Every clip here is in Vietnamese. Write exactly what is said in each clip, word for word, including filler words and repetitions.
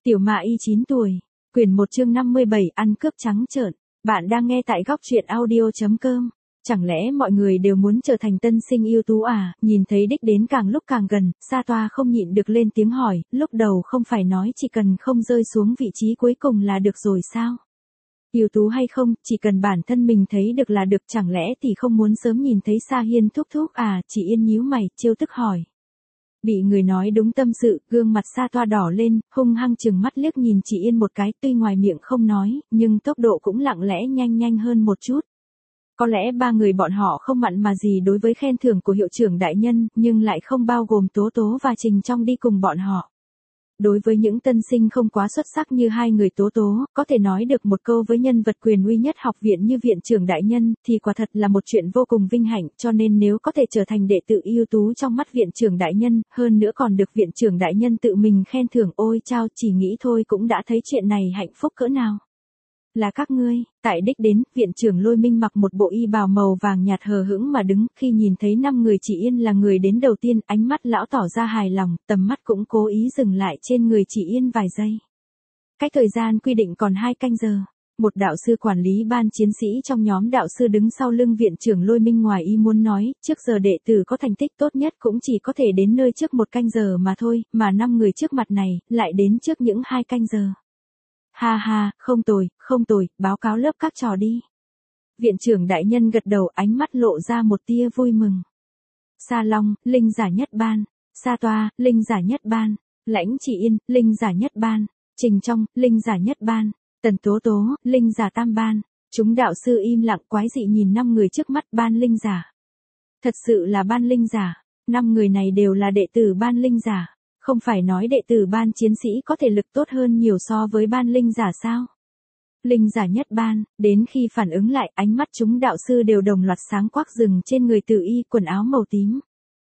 Tiểu Ma Y chín tuổi, quyển một chương năm mươi bảy ăn cướp trắng trợn. Bạn đang nghe tại góc truyện audio chấm com. Chẳng lẽ mọi người đều muốn trở thành tân sinh ưu tú à? Nhìn thấy đích đến càng lúc càng gần, Sa Toa không nhịn được lên tiếng hỏi, lúc đầu không phải nói chỉ cần không rơi xuống vị trí cuối cùng là được rồi sao? Ưu tú hay không, chỉ cần bản thân mình thấy được là được, chẳng lẽ thì không muốn sớm nhìn thấy Sa Hiên thúc thúc à? Chỉ Yên nhíu mày, trêu tức hỏi. Bị người nói đúng tâm sự, gương mặt Sa Toa đỏ lên, hung hăng chừng mắt liếc nhìn chị Yên một cái, tuy ngoài miệng không nói, nhưng tốc độ cũng lặng lẽ nhanh nhanh hơn một chút. Có lẽ ba người bọn họ không mặn mà gì đối với khen thưởng của hiệu trưởng đại nhân, nhưng lại không bao gồm Tố Tố và Trình Trong đi cùng bọn họ. Đối với những tân sinh không quá xuất sắc như hai người Tố Tố, có thể nói được một câu với nhân vật quyền uy nhất học viện như viện trưởng đại nhân, thì quả thật là một chuyện vô cùng vinh hạnh, cho nên nếu có thể trở thành đệ tử ưu tú trong mắt viện trưởng đại nhân, hơn nữa còn được viện trưởng đại nhân tự mình khen thưởng, ôi chao, chỉ nghĩ thôi cũng đã thấy chuyện này hạnh phúc cỡ nào. Là các ngươi. Tại đích đến, viện trưởng Lôi Minh mặc một bộ y bào màu vàng nhạt hờ hững mà đứng, khi nhìn thấy năm người Chỉ Yên là người đến đầu tiên, ánh mắt lão tỏ ra hài lòng, tầm mắt cũng cố ý dừng lại trên người Chỉ Yên vài giây. Cách thời gian quy định còn hai canh giờ. Một đạo sư quản lý ban chiến sĩ trong nhóm đạo sư đứng sau lưng viện trưởng Lôi Minh ngoài ý muốn nói, trước giờ đệ tử có thành tích tốt nhất cũng chỉ có thể đến nơi trước một canh giờ mà thôi, mà năm người trước mặt này, lại đến trước những hai canh giờ. Ha ha, không tồi, không tồi, báo cáo lớp các trò đi. Viện trưởng đại nhân gật đầu, ánh mắt lộ ra một tia vui mừng. Sa Long, linh giả nhất ban. Sa Toa, linh giả nhất ban. Lãnh Chỉ Yên, linh giả nhất ban. Trình Trong, linh giả nhất ban. Tần Tố Tố, linh giả tam ban. Chúng đạo sư im lặng quái dị nhìn năm người trước mắt ban linh giả. Thật sự là ban linh giả. Năm người này đều là đệ tử ban linh giả. Không phải nói đệ tử ban chiến sĩ có thể lực tốt hơn nhiều so với ban linh giả sao? Linh giả nhất ban, đến khi phản ứng lại, ánh mắt chúng đạo sư đều đồng loạt sáng quắc dừng trên người Tử Y quần áo màu tím.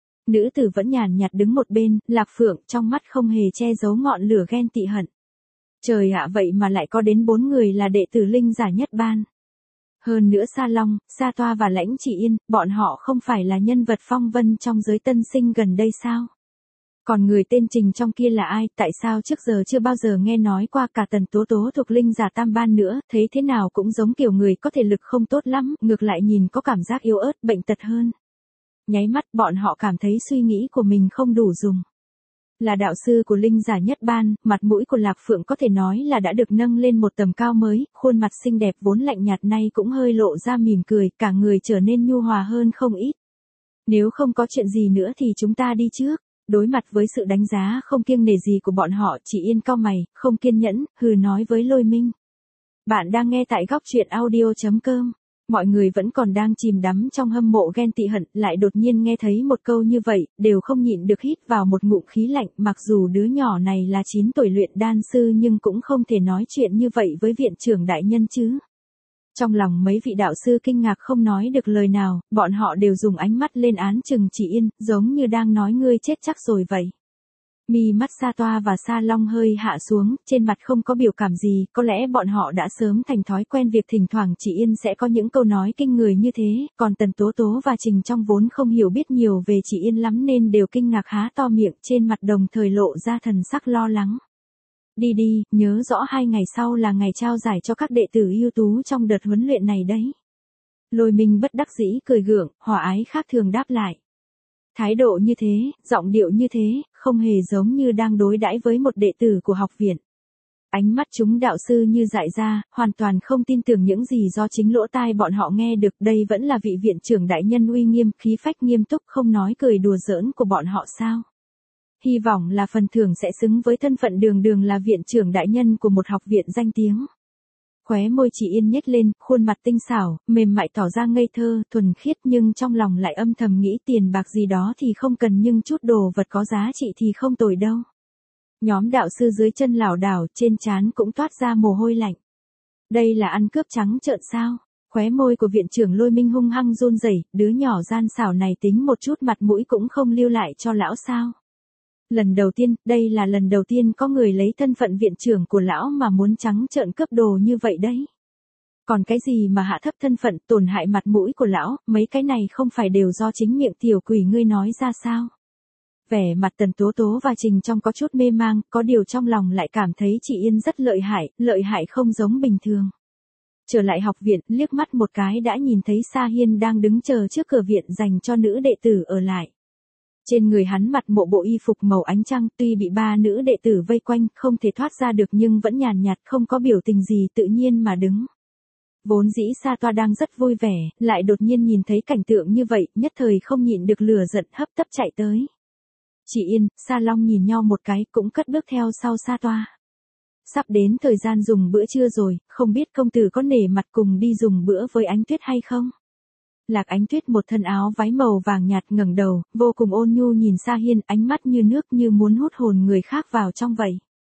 Nữ tử vẫn nhàn nhạt đứng một bên, Lạc Phượng trong mắt không hề che giấu ngọn lửa ghen tị hận. Trời ạ, vậy mà lại có đến bốn người là đệ tử linh giả nhất ban. Hơn nữa Sa Long, Sa Toa và Lãnh Chỉ Yên, bọn họ không phải là nhân vật phong vân trong giới tân sinh gần đây sao? Còn người tên Trình Trong kia là ai, tại sao trước giờ chưa bao giờ nghe nói qua, cả Tần Tố Tố thuộc linh giả tam ban nữa, thấy thế nào cũng giống kiểu người có thể lực không tốt lắm, ngược lại nhìn có cảm giác yếu ớt, bệnh tật hơn. Nháy mắt bọn họ cảm thấy suy nghĩ của mình không đủ dùng. Là đạo sư của linh giả nhất ban, mặt mũi của Lạc Phượng có thể nói là đã được nâng lên một tầm cao mới, khuôn mặt xinh đẹp vốn lạnh nhạt nay cũng hơi lộ ra mỉm cười, cả người trở nên nhu hòa hơn không ít. Nếu không có chuyện gì nữa thì chúng ta đi trước. Đối mặt với sự đánh giá không kiêng nể gì của bọn họ, Chỉ Yên cau mày, không kiên nhẫn, hừ nói với Lôi Minh. Bạn đang nghe tại góc truyện audio chấm com. Mọi người vẫn còn đang chìm đắm trong hâm mộ ghen tị hận, lại đột nhiên nghe thấy một câu như vậy, đều không nhịn được hít vào một ngụm khí lạnh, mặc dù đứa nhỏ này là chín tuổi luyện đan sư nhưng cũng không thể nói chuyện như vậy với viện trưởng đại nhân chứ. Trong lòng mấy vị đạo sư kinh ngạc không nói được lời nào, bọn họ đều dùng ánh mắt lên án chừng Chỉ Yên, giống như đang nói ngươi chết chắc rồi vậy. Mi mắt Sa Toa và Sa Long hơi hạ xuống, trên mặt không có biểu cảm gì, có lẽ bọn họ đã sớm thành thói quen việc thỉnh thoảng Chỉ Yên sẽ có những câu nói kinh người như thế, còn Tần Tố Tố và Trình Trong vốn không hiểu biết nhiều về Chỉ Yên lắm nên đều kinh ngạc há to miệng, trên mặt đồng thời lộ ra thần sắc lo lắng. Đi đi, nhớ rõ hai ngày sau là ngày trao giải cho các đệ tử ưu tú trong đợt huấn luyện này đấy. Lôi Minh bất đắc dĩ cười gượng, hòa ái khác thường đáp lại. Thái độ như thế, giọng điệu như thế, không hề giống như đang đối đãi với một đệ tử của học viện. Ánh mắt chúng đạo sư như dại ra, hoàn toàn không tin tưởng những gì do chính lỗ tai bọn họ nghe được, đây vẫn là vị viện trưởng đại nhân uy nghiêm, khí phách nghiêm túc không nói cười đùa giỡn của bọn họ sao? Hy vọng là phần thưởng sẽ xứng với thân phận đường đường là viện trưởng đại nhân của một học viện danh tiếng. Khóe môi Chỉ Yên nhếch lên, khuôn mặt tinh xảo, mềm mại tỏ ra ngây thơ, thuần khiết nhưng trong lòng lại âm thầm nghĩ tiền bạc gì đó thì không cần nhưng chút đồ vật có giá trị thì không tồi đâu. Nhóm đạo sư dưới chân lảo đảo, trên trán cũng toát ra mồ hôi lạnh. Đây là ăn cướp trắng trợn sao? Khóe môi của viện trưởng Lôi Minh hung hăng run rẩy, đứa nhỏ gian xảo này tính một chút mặt mũi cũng không lưu lại cho lão sao? Lần đầu tiên, đây là lần đầu tiên có người lấy thân phận viện trưởng của lão mà muốn trắng trợn cướp đồ như vậy đấy. Còn cái gì mà hạ thấp thân phận, tổn hại mặt mũi của lão, mấy cái này không phải đều do chính miệng tiểu quỷ ngươi nói ra sao? Vẻ mặt Tần Tố Tố và Trình Trong có chút mê mang, có điều trong lòng lại cảm thấy chị Yên rất lợi hại, lợi hại không giống bình thường. Trở lại học viện, liếc mắt một cái đã nhìn thấy Sa Hiên đang đứng chờ trước cửa viện dành cho nữ đệ tử ở lại. Trên người hắn mặc một bộ y phục màu ánh trăng, tuy bị ba nữ đệ tử vây quanh, không thể thoát ra được nhưng vẫn nhàn nhạt không có biểu tình gì, tự nhiên mà đứng. Vốn dĩ Sa Toa đang rất vui vẻ, lại đột nhiên nhìn thấy cảnh tượng như vậy, nhất thời không nhịn được lửa giận hấp tấp chạy tới. Chị Yên, Sa Long nhìn nhau một cái, cũng cất bước theo sau Sa Toa. Sắp đến thời gian dùng bữa trưa rồi, không biết công tử có nể mặt cùng đi dùng bữa với Ánh Tuyết hay không? Lạc Ánh Tuyết một thân áo váy màu vàng nhạt ngẩng đầu, vô cùng ôn nhu nhìn Sa Hiên, ánh mắt như nước như muốn hút hồn người khác vào trong vậy.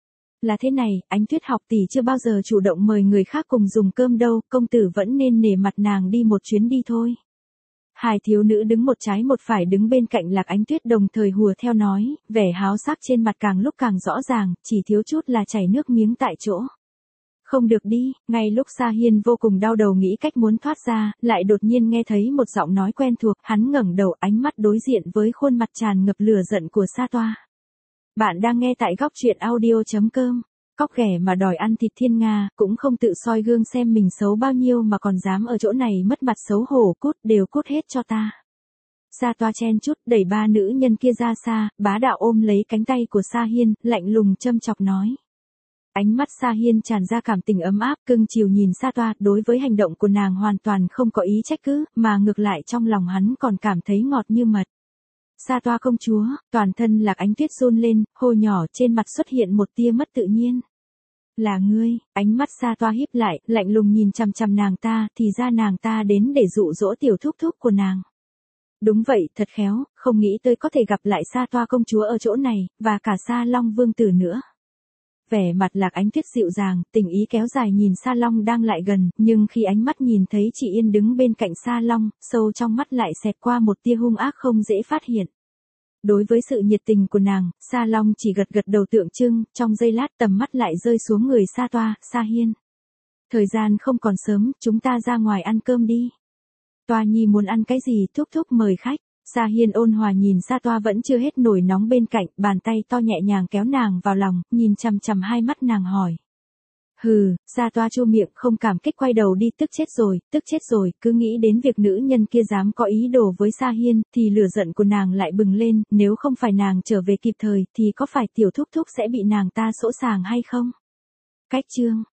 Là thế này, Ánh Tuyết học tỷ chưa bao giờ chủ động mời người khác cùng dùng cơm đâu, công tử vẫn nên nể mặt nàng đi một chuyến đi thôi. Hai thiếu nữ đứng một trái một phải đứng bên cạnh Lạc Ánh Tuyết đồng thời hùa theo nói, vẻ háo sắc trên mặt càng lúc càng rõ ràng, chỉ thiếu chút là chảy nước miếng tại chỗ. Không được đi, ngay lúc Sa Hiên vô cùng đau đầu nghĩ cách muốn thoát ra, lại đột nhiên nghe thấy một giọng nói quen thuộc, hắn ngẩng đầu, ánh mắt đối diện với khuôn mặt tràn ngập lửa giận của Sa Toa. Bạn đang nghe tại góc truyện audio chấm com. Cóc ghẻ mà đòi ăn thịt thiên nga, cũng không tự soi gương xem mình xấu bao nhiêu mà còn dám ở chỗ này mất mặt xấu hổ, cút, đều cút hết cho ta. Sa Toa chen chút, đẩy ba nữ nhân kia ra xa, bá đạo ôm lấy cánh tay của Sa Hiên, lạnh lùng châm chọc nói. Ánh mắt Sa Hiên tràn ra cảm tình ấm áp, cưng chiều nhìn Sa Toa, đối với hành động của nàng hoàn toàn không có ý trách cứ, mà ngược lại trong lòng hắn còn cảm thấy ngọt như mật. Sa Toa công chúa, toàn thân Lạc Ánh Tuyết run lên, hô nhỏ trên mặt xuất hiện một tia mất tự nhiên. Là ngươi, ánh mắt Sa Toa híp lại, lạnh lùng nhìn chằm chằm nàng ta, thì ra nàng ta đến để dụ dỗ tiểu thúc thúc của nàng. Đúng vậy, thật khéo, không nghĩ tới có thể gặp lại Sa Toa công chúa ở chỗ này, và cả Sa Long vương tử nữa. Vẻ mặt Lạc Ánh Tuyết dịu dàng, tình ý kéo dài nhìn Sa Long đang lại gần, nhưng khi ánh mắt nhìn thấy chị Yên đứng bên cạnh Sa Long, sâu trong mắt lại xẹt qua một tia hung ác không dễ phát hiện. Đối với sự nhiệt tình của nàng, Sa Long chỉ gật gật đầu tượng trưng, trong giây lát tầm mắt lại rơi xuống người Sa Toa, Sa Hiên. Thời gian không còn sớm, chúng ta ra ngoài ăn cơm đi. Toa nhi muốn ăn cái gì, thúc thúc mời khách. Sa Hiên ôn hòa nhìn Sa Toa vẫn chưa hết nổi nóng bên cạnh, bàn tay to nhẹ nhàng kéo nàng vào lòng, nhìn chằm chằm hai mắt nàng hỏi. Hừ, Sa Toa chu miệng không cảm kích quay đầu đi, tức chết rồi, tức chết rồi, cứ nghĩ đến việc nữ nhân kia dám có ý đồ với Sa Hiên, thì lửa giận của nàng lại bừng lên, nếu không phải nàng trở về kịp thời, thì có phải tiểu thúc thúc sẽ bị nàng ta sỗ sàng hay không? Cách chương